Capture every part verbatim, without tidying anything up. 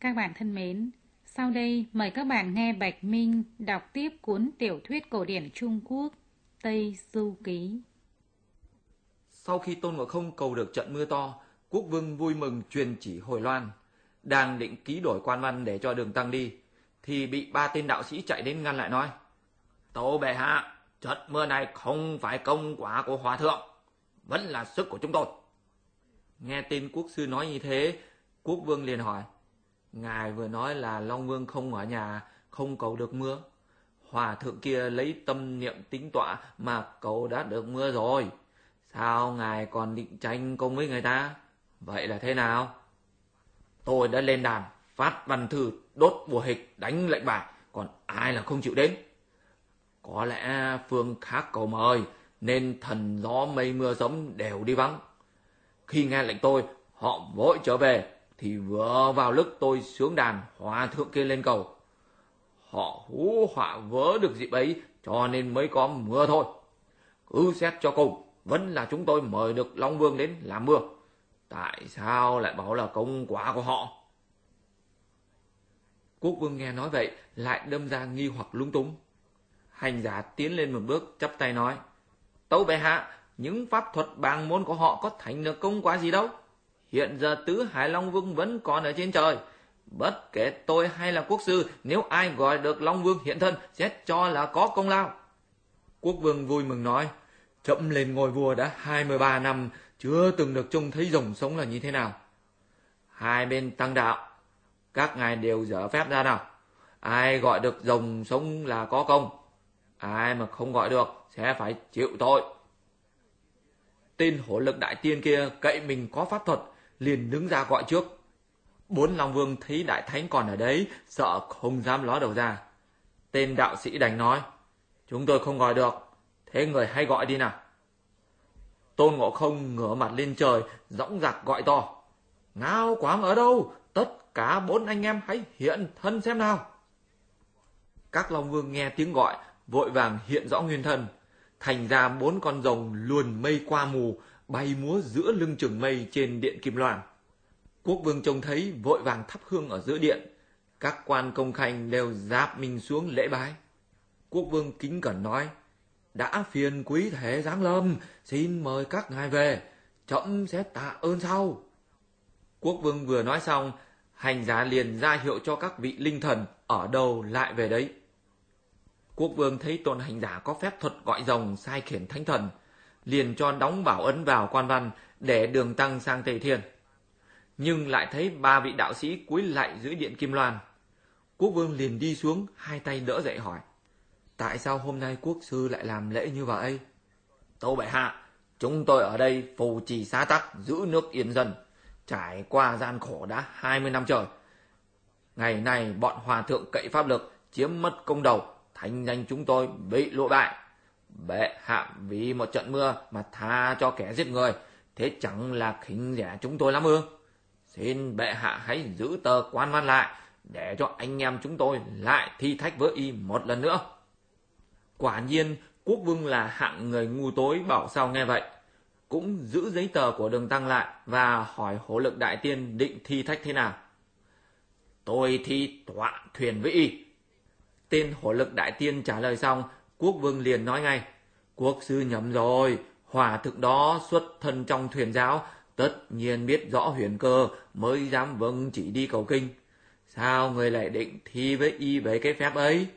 Các bạn thân mến, sau đây mời các bạn nghe Bạch Minh đọc tiếp cuốn tiểu thuyết cổ điển Trung Quốc Tây Du Ký. Sau khi Tôn Ngộ Không cầu được trận mưa to, Quốc Vương vui mừng truyền chỉ hồi loan, đang định ký đổi quan văn để cho Đường Tăng đi, thì bị ba tên đạo sĩ chạy đến ngăn lại nói: Tâu bệ hạ, trận mưa này không phải công quả của hòa thượng, vẫn là sức của chúng tôi. Nghe tên quốc sư nói như thế, Quốc Vương liền hỏi: Ngài vừa nói là Long Vương không ở nhà, không cầu được mưa. Hòa thượng kia lấy tâm niệm tính tọa mà cầu đã được mưa rồi. Sao ngài còn định tranh công với người ta? Vậy là thế nào? Tôi đã lên đàn, phát văn thư, đốt bùa hịch, đánh lệnh bài, còn ai là không chịu đến? Có lẽ phương khác cầu mời, nên thần gió mây mưa giấm đều đi vắng. Khi nghe lệnh tôi, họ vội trở về, thì vừa vào lúc tôi sướng đàn, hòa thượng kia lên cầu. Họ hú họa vớ được dịp ấy, cho nên mới có mưa thôi. Cứ xét cho cùng, vẫn là chúng tôi mời được Long Vương đến làm mưa. Tại sao lại bảo là công quả của họ? Quốc Vương nghe nói vậy, lại đâm ra nghi hoặc lung túng. Hành giả tiến lên một bước, chắp tay nói: Tâu bệ hạ, những pháp thuật bàng môn của họ có thành được công quả gì đâu. Hiện giờ tứ Hải Long Vương vẫn còn ở trên trời. Bất kể tôi hay là quốc sư, nếu ai gọi được Long Vương hiện thân, sẽ cho là có công lao. Quốc Vương vui mừng nói: Trẫm lên ngôi vua đã hai mươi ba năm, chưa từng được trông thấy rồng sống là như thế nào. Hai bên tăng đạo, các ngài đều dở phép ra nào. Ai gọi được rồng sống là có công, ai mà không gọi được sẽ phải chịu tội. Tên Hổ Lực Đại Tiên kia cậy mình có pháp thuật, liền đứng ra gọi trước. Bốn Long Vương thấy Đại Thánh còn ở đấy, sợ không dám ló đầu ra. Tên đạo sĩ đành nói: Chúng tôi không gọi được, thế người hãy gọi đi nào. Tôn Ngộ Không ngửa mặt lên trời, dõng dạc gọi to: Ngao Quảng ở đâu? Tất cả bốn anh em hãy hiện thân xem nào. Các Long Vương nghe tiếng gọi, vội vàng hiện rõ nguyên thân. Thành ra bốn con rồng luồn mây qua mù, bay múa giữa lưng chừng mây trên điện Kim Loan. Quốc Vương trông thấy, vội vàng thắp hương ở giữa điện. Các quan công khanh đều ráp mình xuống lễ bái. Quốc Vương kính cẩn nói: Đã phiền quý thể giáng lâm, xin mời các ngài về, trẫm sẽ tạ ơn sau. Quốc Vương vừa nói xong, hành giả liền ra hiệu cho các vị linh thần ở đâu lại về đấy. Quốc Vương thấy tôn hành giả có phép thuật gọi rồng sai khiển thánh thần, liền cho đóng bảo ấn vào quan văn để Đường Tăng sang Tây Thiên. Nhưng lại thấy ba vị đạo sĩ cúi lạy dưới điện Kim Loan. Quốc Vương liền đi xuống, hai tay đỡ dậy hỏi: Tại sao hôm nay quốc sư lại làm lễ như vậy? Tâu bệ hạ, chúng tôi ở đây phù trì xá tắc, giữ nước yên dân, trải qua gian khổ đã hai mươi năm trời. Ngày nay bọn hòa thượng cậy pháp lực, chiếm mất công đầu, thành danh chúng tôi bị lụi bại. Bệ hạ vì một trận mưa mà tha cho kẻ giết người, thế chẳng là khinh rẻ chúng tôi lắm ư? Xin bệ hạ hãy giữ tờ quan văn lại, để cho anh em chúng tôi lại thi thách với y một lần nữa. Quả nhiên Quốc Vương là hạng người ngu tối bảo sao nghe vậy, cũng giữ giấy tờ của Đường Tăng lại và hỏi Hổ Lực Đại Tiên định thi thách thế nào. Tôi thi tọa thuyền với y. Tên Hổ Lực Đại Tiên trả lời xong, Quốc Vương liền nói ngay: Quốc sư nhầm rồi, hòa thượng đó xuất thân trong thuyền giáo, tất nhiên biết rõ huyền cơ mới dám vâng chỉ đi cầu kinh. Sao người lại định thi với y về cái phép ấy?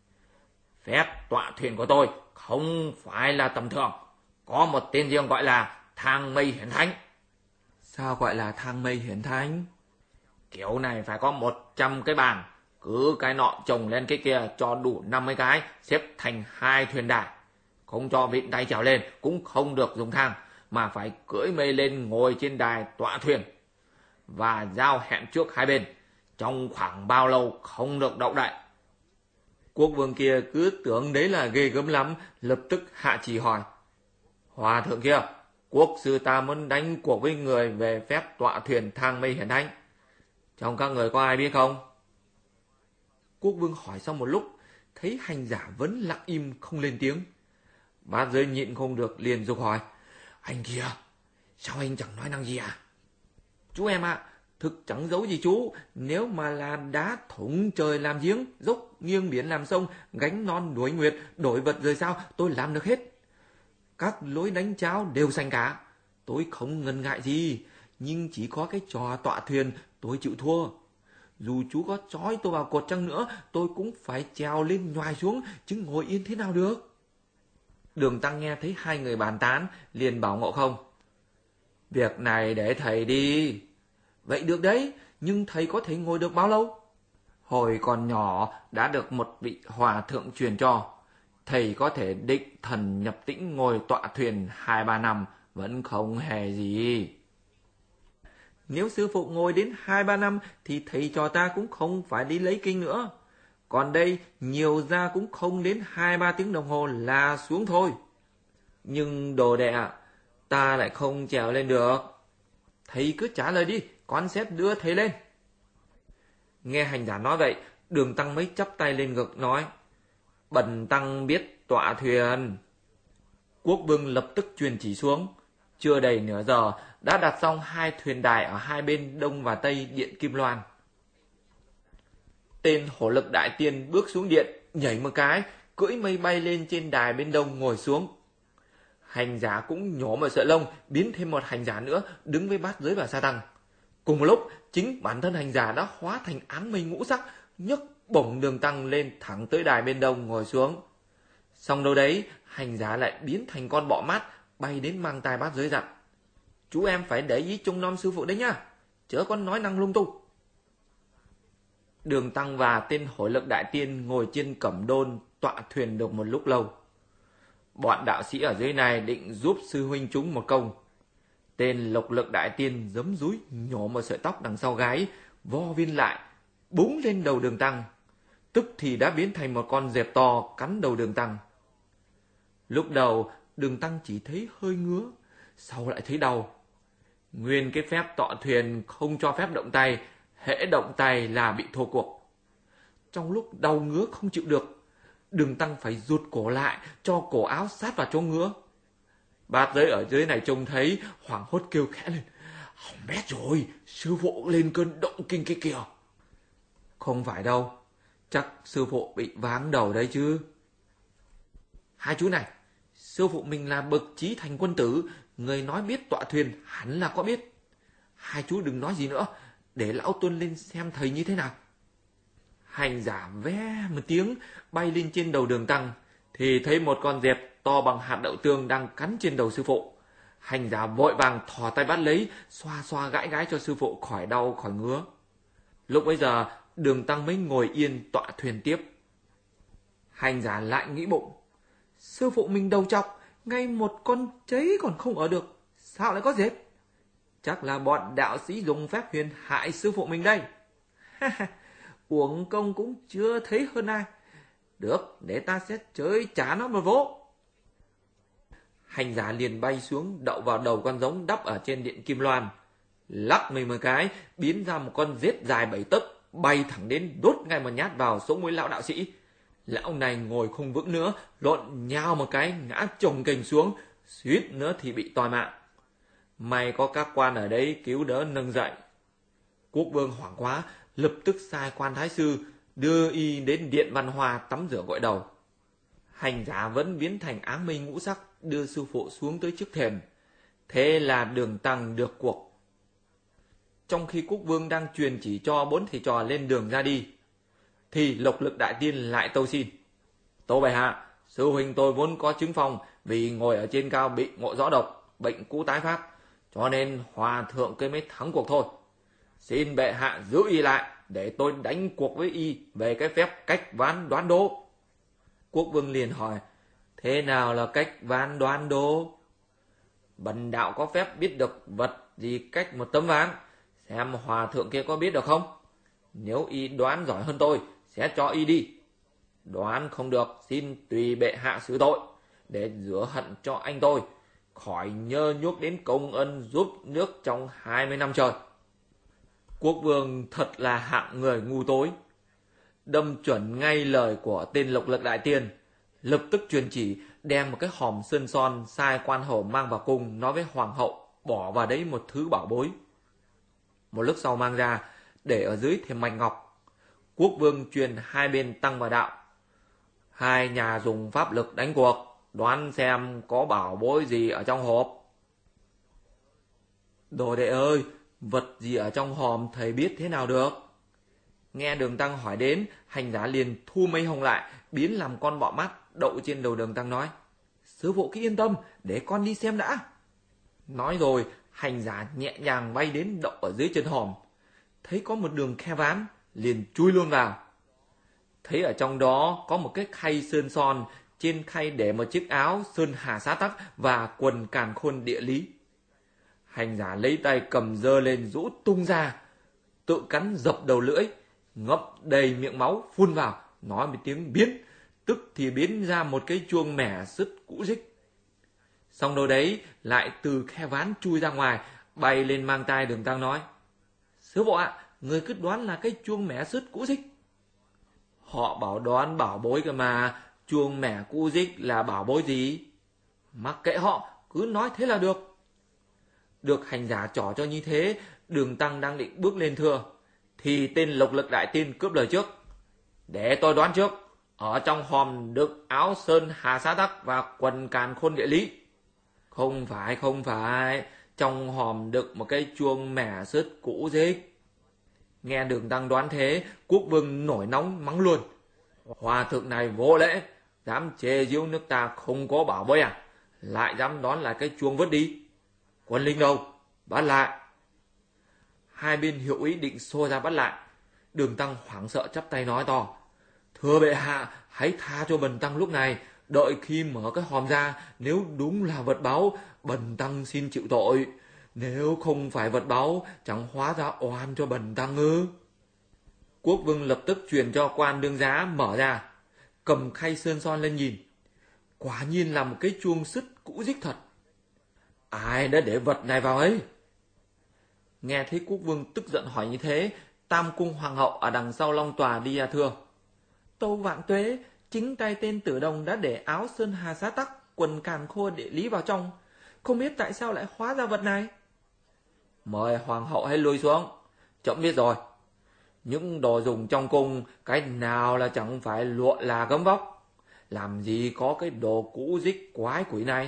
Phép tọa thuyền của tôi không phải là tầm thường, có một tên riêng gọi là thang mây hiển thánh. Sao gọi là thang mây hiển thánh? Kiểu này phải có một trăm cái bàn, cứ cái nọ chồng lên cái kia cho đủ năm mươi cái, xếp thành hai thuyền đài. Không cho vịn tay trèo lên, cũng không được dùng thang, mà phải cưỡi mây lên ngồi trên đài tọa thuyền. Và giao hẹn trước hai bên, trong khoảng bao lâu không được động đậy. Quốc Vương kia cứ tưởng đấy là ghê gớm lắm, lập tức hạ chỉ hỏi: Hòa thượng kia, quốc sư ta muốn đánh cuộc với người về phép tọa thuyền thang mây hiển thánh. Trong các người có ai biết không? Quốc Vương hỏi xong một lúc, thấy hành giả vẫn lặng im không lên tiếng. Bát Giới nhịn không được liền giục hỏi: Anh kia, sao anh chẳng nói năng gì à? Chú em ạ, à, Thực chẳng giấu gì chú, nếu mà là đá thủng trời làm giếng, dốc nghiêng biển làm sông, gánh non đuổi nguyệt, đổi vật rời sao, tôi làm được hết. Các lối đánh cháo đều xanh cả. Tôi không ngần ngại gì, nhưng chỉ có cái trò tọa thuyền tôi chịu thua. Dù chú có trói tôi vào cột chăng nữa, tôi cũng phải trèo lên nhoài xuống, chứ ngồi yên thế nào được. Đường Tăng nghe thấy hai người bàn tán, liền bảo Ngộ Không: Việc này để thầy đi. Vậy được đấy, nhưng thầy có thể ngồi được bao lâu? Hồi còn nhỏ đã được một vị hòa thượng truyền cho. Thầy có thể định thần nhập tĩnh ngồi tọa thuyền hai ba năm, vẫn không hề gì. Nếu sư phụ ngồi đến hai ba năm thì thầy trò ta cũng không phải đi lấy kinh nữa. Còn đây nhiều ra cũng không đến hai ba tiếng đồng hồ là xuống thôi. Nhưng đồ đệ ạ, ta lại không trèo lên được. Thầy cứ trả lời đi, con sẽ đưa thầy lên. Nghe hành giả nói vậy, Đường Tăng mới chắp tay lên ngực nói: Bần tăng biết tọa thuyền. Quốc Vương lập tức truyền chỉ xuống. Chưa đầy nửa giờ đã đặt xong hai thuyền đài ở hai bên đông và tây điện Kim Loan. Tên Hổ Lực Đại Tiên bước xuống điện, nhảy một cái, cưỡi mây bay lên trên đài bên đông ngồi xuống. Hành giả cũng nhổ một sợi lông, biến thêm một hành giả nữa đứng với bát giới và sa tăng. Cùng một lúc, chính bản thân hành giả đã hóa thành áng mây ngũ sắc, nhấc bổng Đường Tăng lên thẳng tới đài bên đông ngồi xuống. Xong đâu đấy, hành giả lại biến thành con bọ mát, bay đến mang tai bát giới dặn: Chú em phải để ý trông nom sư phụ đấy nhá, chớ con nói năng lung tung. Đường Tăng và tên Hổ Lực Đại Tiên ngồi trên cẩm đôn tọa thuyền được một lúc lâu. Bọn đạo sĩ ở dưới này định giúp sư huynh chúng một công. Tên Lộc Lực Đại Tiên giấm dúi nhổ một sợi tóc đằng sau gáy, vo viên lại, búng lên đầu Đường Tăng. Tức thì đã biến thành một con dẹp to cắn đầu Đường Tăng. Lúc đầu Đường Tăng chỉ thấy hơi ngứa, sau lại thấy đau. Nguyên cái phép tọa thuyền không cho phép động tay, hễ động tay là bị thua cuộc. Trong lúc đau ngứa không chịu được, Đường Tăng phải rụt cổ lại, cho cổ áo sát vào chỗ ngứa. Bát giới ở dưới này trông thấy, hoảng hốt kêu khẽ lên: Hỏng bét rồi, sư phụ lên cơn động kinh kia kìa. Không phải đâu, chắc sư phụ bị váng đầu đấy chứ. Hai chú này, sư phụ mình là bậc chí thành quân tử, người nói biết tọa thuyền hẳn là có biết. Hai chú đừng nói gì nữa, để lão Tuân lên xem thầy như thế nào. Hành giả ve một tiếng bay lên trên đầu Đường Tăng, thì thấy một con dẹp to bằng hạt đậu tương đang cắn trên đầu sư phụ. Hành giả vội vàng thò tay bắt lấy, xoa xoa gãi gãi cho sư phụ khỏi đau khỏi ngứa. Lúc bấy giờ Đường Tăng mới ngồi yên tọa thuyền tiếp. Hành giả lại nghĩ bụng: sư phụ mình đầu trọc, ngay một con cháy còn không ở được, sao lại có dẹp? Chắc là bọn đạo sĩ dùng phép huyền hại sư phụ mình đây. Uổng công cũng chưa thấy hơn ai. Được, để ta sẽ chơi trả nó một vố. Hành giả liền bay xuống, đậu vào đầu con rống đắp ở trên điện Kim Loan, lắc mình một cái, biến ra một con rết dài bảy tấc, bay thẳng đến đốt ngay một nhát vào sống mũi lão đạo sĩ. Lão này ngồi không vững nữa, lộn nhào một cái ngã chồng kềnh xuống, suýt nữa thì bị toi mạng. May có các quan ở đấy cứu đỡ nâng dậy. Quốc Vương hoảng quá, lập tức sai quan thái sư đưa y đến điện Văn Hoa tắm rửa gội đầu. Hành giả vẫn biến thành áng mây ngũ sắc, đưa sư phụ xuống tới trước thềm. Thế là Đường Tăng được cuộc. Trong khi Quốc Vương đang truyền chỉ cho bốn thầy trò lên đường ra đi, thì Lộc Lực Đại Tiên lại tâu xin: Tâu bệ hạ, sư huynh tôi vốn có chứng phong, vì ngồi ở trên cao bị ngộ rõ độc, bệnh cũ tái phát, cho nên hòa thượng cây mới thắng cuộc thôi. Xin bệ hạ giữ y lại, để tôi đánh cuộc với y về cái phép cách ván đoán đố. Quốc Vương liền hỏi: thế nào là cách ván đoán đố? Bần đạo có phép biết được vật gì cách một tấm ván, xem hòa thượng kia có biết được không? Nếu y đoán giỏi hơn tôi, sẽ cho y đi. Đoán không được, xin tùy bệ hạ xử tội, để rửa hận cho anh tôi, khỏi nhơ nhuốc đến công ân giúp nước trong hai mươi năm trời. Quốc Vương thật là hạng người ngu tối, đâm chuẩn ngay lời của tên Lộc Lực Đại Tiên, lập tức truyền chỉ đem một cái hòm sơn son sai quan hầu mang vào cung, nói với hoàng hậu bỏ vào đấy một thứ bảo bối. Một lúc sau mang ra, để ở dưới thêm mạch ngọc. Quốc vương truyền hai bên tăng và đạo. Hai nhà dùng pháp lực đánh cuộc, đoán xem có bảo bối gì ở trong hộp. Đồ đệ ơi, vật gì ở trong hòm thầy biết thế nào được? Nghe Đường Tăng hỏi đến, hành giả liền thu mấy hồng lại, biến làm con bọ mắt, đậu trên đầu Đường Tăng nói: Sư phụ cứ yên tâm, để con đi xem đã. Nói rồi, hành giả nhẹ nhàng bay đến đậu ở dưới chân hòm. Thấy có một đường khe ván, liền chui luôn vào. Thấy ở trong đó có một cái khay sơn son, trên khay để một chiếc áo sơn hà xá tắc và quần càn khôn địa lý. Hành giả lấy tay cầm dơ lên rũ tung ra, tự cắn dập đầu lưỡi, ngậm đầy miệng máu phun vào, nói một tiếng biến, tức thì biến ra một cái chuông mẻ sứt cũ rích. Xong đâu đấy, lại từ khe ván chui ra ngoài, bay lên mang tai Đường Tăng nói: Sư phụ ạ, người cứ đoán là cái chuông mẻ sứt cũ rích. Họ bảo đoán bảo bối cơ mà, chuông mẻ cũ rích là bảo bối gì? Mặc kệ họ, cứ nói thế là được. Được hành giả trỏ cho như thế, Đường Tăng đang định bước lên thưa, thì tên Lộc Lực Đại Tiên cướp lời trước: Để tôi đoán trước, ở trong hòm đựng áo sơn hà xá tắc và quần càn khôn địa lý. Không phải, không phải, trong hòm đựng một cái chuông mẻ sứt cũ rích. Nghe Đường Tăng đoán thế, quốc vương nổi nóng mắng luôn: Hòa thượng này vô lễ, dám chê giễu nước ta không có bảo bối à? Lại dám đón lại cái chuông vứt đi. Quân linh đâu? Bắt lại. Hai bên hiệu ý định xô ra bắt lại. Đường Tăng hoảng sợ chắp tay nói to: Thưa bệ hạ, hãy tha cho bần tăng lúc này. Đợi khi mở cái hòm ra, nếu đúng là vật báu, bần tăng xin chịu tội. Nếu không phải vật báu, chẳng hóa ra oan cho bần tăng ư? Quốc vương lập tức truyền cho quan đương giá mở ra, cầm khay sơn son lên nhìn. Quả nhiên là một cái chuông sứt cũ rích thật. Ai đã để vật này vào ấy? Nghe thấy quốc vương tức giận hỏi như thế, Tam Cung Hoàng hậu ở đằng sau long tòa đi ra thưa: Tâu vạn tuế, chính tay tên Tử Đồng đã để áo sơn hà xá tắc, quần càn khôn địa lý vào trong. Không biết tại sao lại hóa ra vật này. Mời hoàng hậu hãy lui xuống, trẫm biết rồi. Những đồ dùng trong cung, cái nào là chẳng phải lụa là gấm vóc. Làm gì có cái đồ cũ rích quái quỷ này.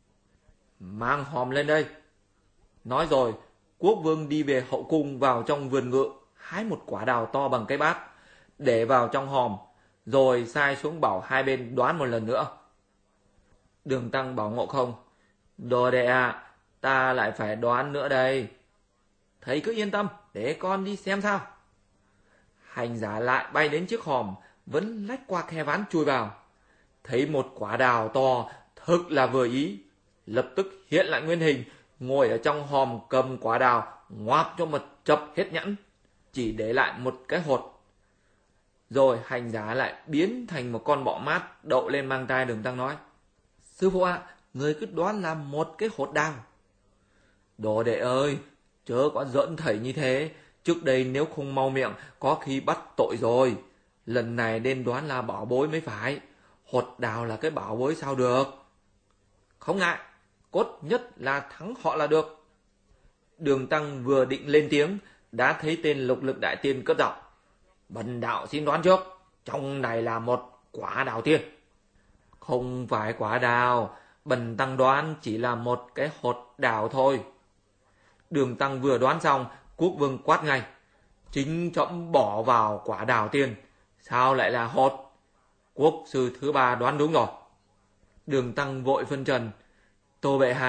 Mang hòm lên đây. Nói rồi, quốc vương đi về hậu cung vào trong vườn ngự, hái một quả đào to bằng cái bát, để vào trong hòm, rồi sai xuống bảo hai bên đoán một lần nữa. Đường Tăng bảo Ngộ Không: Đồ đệ à, ta lại phải đoán nữa đây. Thầy cứ yên tâm, để con đi xem sao. Hành giả lại bay đến chiếc hòm, vẫn lách qua khe ván chui vào. Thấy một quả đào to, thực là vừa ý. Lập tức hiện lại nguyên hình, ngồi ở trong hòm cầm quả đào, ngoạp cho một chập hết nhẵn, chỉ để lại một cái hột. Rồi hành giả lại biến thành một con bọ mát, đậu lên mang tai Đường Tăng nói: Sư phụ ạ, à, người cứ đoán là một cái hột đào. Đồ đệ ơi, chớ có giỡn thầy như thế. Trước đây nếu không mau miệng, có khi bắt tội rồi. Lần này nên đoán là bảo bối mới phải. Hột đào là cái bảo bối sao được? Không ngại, cốt nhất là thắng họ là được. Đường Tăng vừa định lên tiếng, đã thấy tên Lục Lực Đại Tiên cất giọng: Bần đạo xin đoán trước, trong này là một quả đào tiên. Không phải quả đào, bần tăng đoán chỉ là một cái hột đào thôi. Đường Tăng vừa đoán xong, quốc vương quát ngay: Chính trẫm bỏ vào quả đào tiên, sao lại là hột? Quốc sư thứ ba đoán đúng rồi. Đường Tăng vội phân trần: Tô bệ hạ,